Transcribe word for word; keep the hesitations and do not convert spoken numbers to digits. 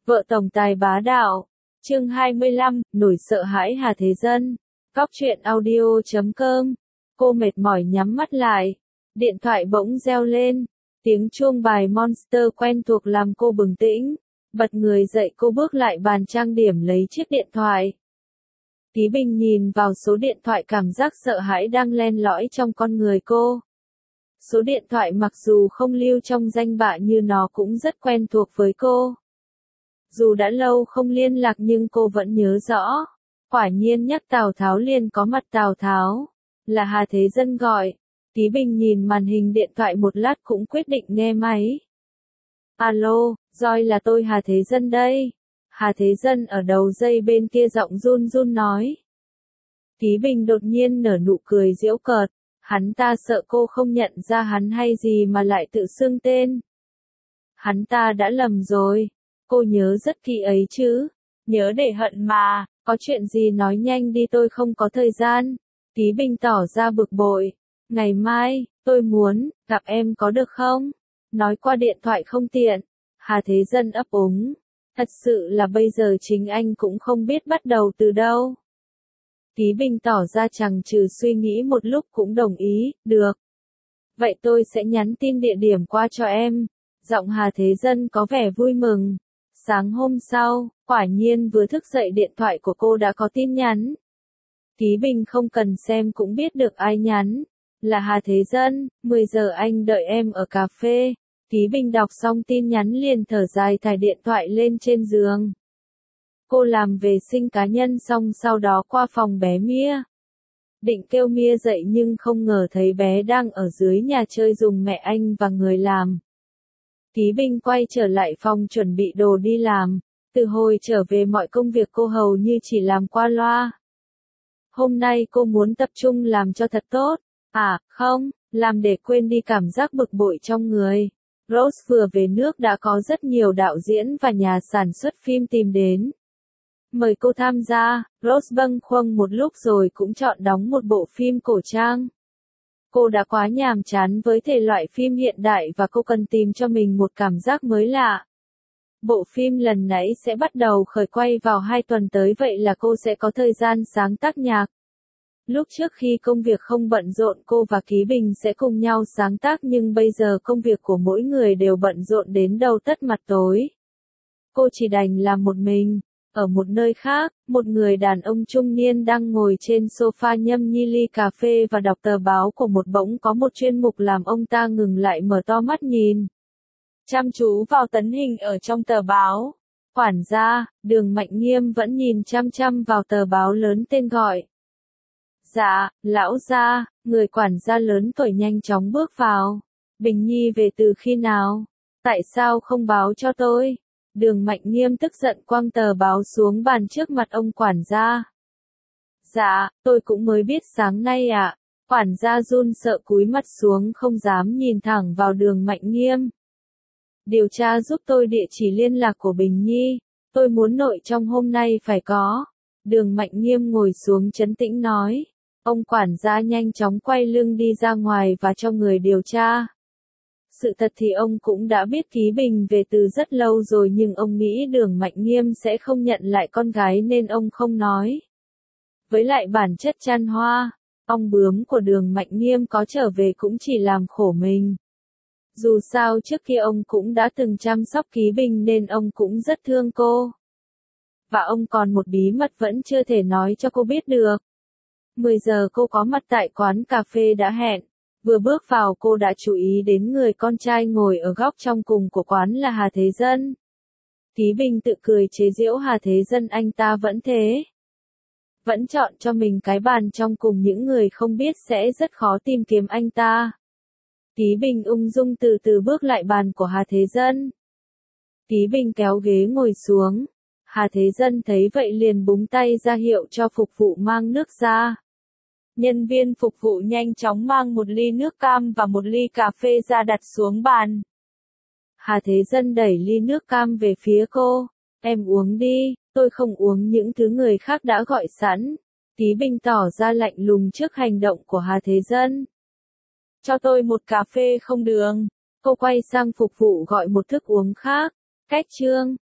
Vợ tổng tài bá đạo. Chương hai mươi lăm, nổi sợ hãi Hà Thế Dân. Góc truyện audio chấm com. Cô mệt mỏi nhắm mắt lại. Điện thoại bỗng reo lên. Tiếng chuông bài Monster quen thuộc làm cô bừng tỉnh. Bật người dậy, cô bước lại bàn trang điểm lấy chiếc điện thoại. Tí Bình nhìn vào số điện thoại, cảm giác sợ hãi đang len lỏi trong con người cô. Số điện thoại mặc dù không lưu trong danh bạ như nó cũng rất quen thuộc với cô. Dù đã lâu không liên lạc nhưng cô vẫn nhớ rõ. Quả nhiên nhắc Tào Tháo liền có mặt. Tào Tháo là Hà Thế Dân gọi. Tí Bình nhìn màn hình điện thoại một lát cũng quyết định nghe máy. Alo, Roi, là tôi Hà Thế Dân đây. Hà Thế Dân ở đầu dây bên kia giọng run run nói. Tí Bình đột nhiên nở nụ cười giễu cợt. Hắn ta sợ cô không nhận ra hắn hay gì mà lại tự xưng tên. Hắn ta đã lầm rồi. Cô nhớ rất kỹ ấy chứ. Nhớ để hận mà, có chuyện gì nói nhanh đi, tôi không có thời gian. Tí Bình tỏ ra bực bội. Ngày mai, tôi muốn gặp em có được không? Nói qua điện thoại không tiện. Hà Thế Dân ấp úng. Thật sự là bây giờ chính anh cũng không biết bắt đầu từ đâu. Tí Bình tỏ ra chằng chừ suy nghĩ một lúc cũng đồng ý, được. Vậy tôi sẽ nhắn tin địa điểm qua cho em. Giọng Hà Thế Dân có vẻ vui mừng. Sáng hôm sau, quả nhiên vừa thức dậy điện thoại của cô đã có tin nhắn. Tí Bình không cần xem cũng biết được ai nhắn. Là Hà Thế Dân, mười giờ anh đợi em ở cà phê. Tí Bình đọc xong tin nhắn liền thở dài thải điện thoại lên trên giường. Cô làm vệ sinh cá nhân xong sau đó qua phòng bé Mia. Định kêu Mia dậy nhưng không ngờ thấy bé đang ở dưới nhà chơi dùng mẹ anh và người làm. Tí Bình quay trở lại phòng chuẩn bị đồ đi làm. Từ hồi trở về mọi công việc cô hầu như chỉ làm qua loa. Hôm nay cô muốn tập trung làm cho thật tốt. À, không, làm để quên đi cảm giác bực bội trong người. Rose vừa về nước đã có rất nhiều đạo diễn và nhà sản xuất phim tìm đến. Mời cô tham gia. Rose bâng khuâng một lúc rồi cũng chọn đóng một bộ phim cổ trang. Cô đã quá nhàm chán với thể loại phim hiện đại và cô cần tìm cho mình một cảm giác mới lạ. Bộ phim lần nãy sẽ bắt đầu khởi quay vào hai tuần tới, vậy là cô sẽ có thời gian sáng tác nhạc. Lúc trước khi công việc không bận rộn cô và Ký Bình sẽ cùng nhau sáng tác, nhưng bây giờ công việc của mỗi người đều bận rộn đến đầu tắt mặt tối. Cô chỉ đành làm một mình. Ở một nơi khác, một người đàn ông trung niên đang ngồi trên sofa nhâm nhi ly cà phê và đọc tờ báo của một, bỗng có một chuyên mục làm ông ta ngừng lại mở to mắt nhìn. Chăm chú vào tấn hình ở trong tờ báo. Quản gia, Đường Mạnh Nghiêm vẫn nhìn chăm chăm vào tờ báo lớn tên gọi. Dạ, lão gia, người quản gia lớn tuổi nhanh chóng bước vào. Bình Nhi về từ khi nào? Tại sao không báo cho tôi? Đường Mạnh Nghiêm tức giận quăng tờ báo xuống bàn trước mặt ông quản gia. Dạ, tôi cũng mới biết sáng nay ạ. À. Quản gia run sợ cúi mặt xuống không dám nhìn thẳng vào Đường Mạnh Nghiêm. Điều tra giúp tôi địa chỉ liên lạc của Bình Nhi. Tôi muốn nội trong hôm nay phải có. Đường Mạnh Nghiêm ngồi xuống trấn tĩnh nói. Ông quản gia nhanh chóng quay lưng đi ra ngoài và cho người điều tra. Sự thật thì ông cũng đã biết Ký Bình về từ rất lâu rồi, nhưng ông nghĩ Đường Mạnh Nghiêm sẽ không nhận lại con gái nên ông không nói. Với lại bản chất chăn hoa, ong bướm của Đường Mạnh Nghiêm có trở về cũng chỉ làm khổ mình. Dù sao trước kia ông cũng đã từng chăm sóc Ký Bình nên ông cũng rất thương cô. Và ông còn một bí mật vẫn chưa thể nói cho cô biết được. mười giờ cô có mặt tại quán cà phê đã hẹn. Vừa bước vào cô đã chú ý đến người con trai ngồi ở góc trong cùng của quán là Hà Thế Dân. Tí Bình tự cười chế giễu Hà Thế Dân, anh ta vẫn thế. Vẫn chọn cho mình cái bàn trong cùng, những người không biết sẽ rất khó tìm kiếm anh ta. Tí Bình ung dung từ từ bước lại bàn của Hà Thế Dân. Tí Bình kéo ghế ngồi xuống. Hà Thế Dân thấy vậy liền búng tay ra hiệu cho phục vụ mang nước ra. Nhân viên phục vụ nhanh chóng mang một ly nước cam và một ly cà phê ra đặt xuống bàn. Hà Thế Dân đẩy ly nước cam về phía cô. Em uống đi, tôi không uống những thứ người khác đã gọi sẵn. Tí Bình tỏ ra lạnh lùng trước hành động của Hà Thế Dân. Cho tôi một cà phê không đường. Cô quay sang phục vụ gọi một thức uống khác. Cách chương.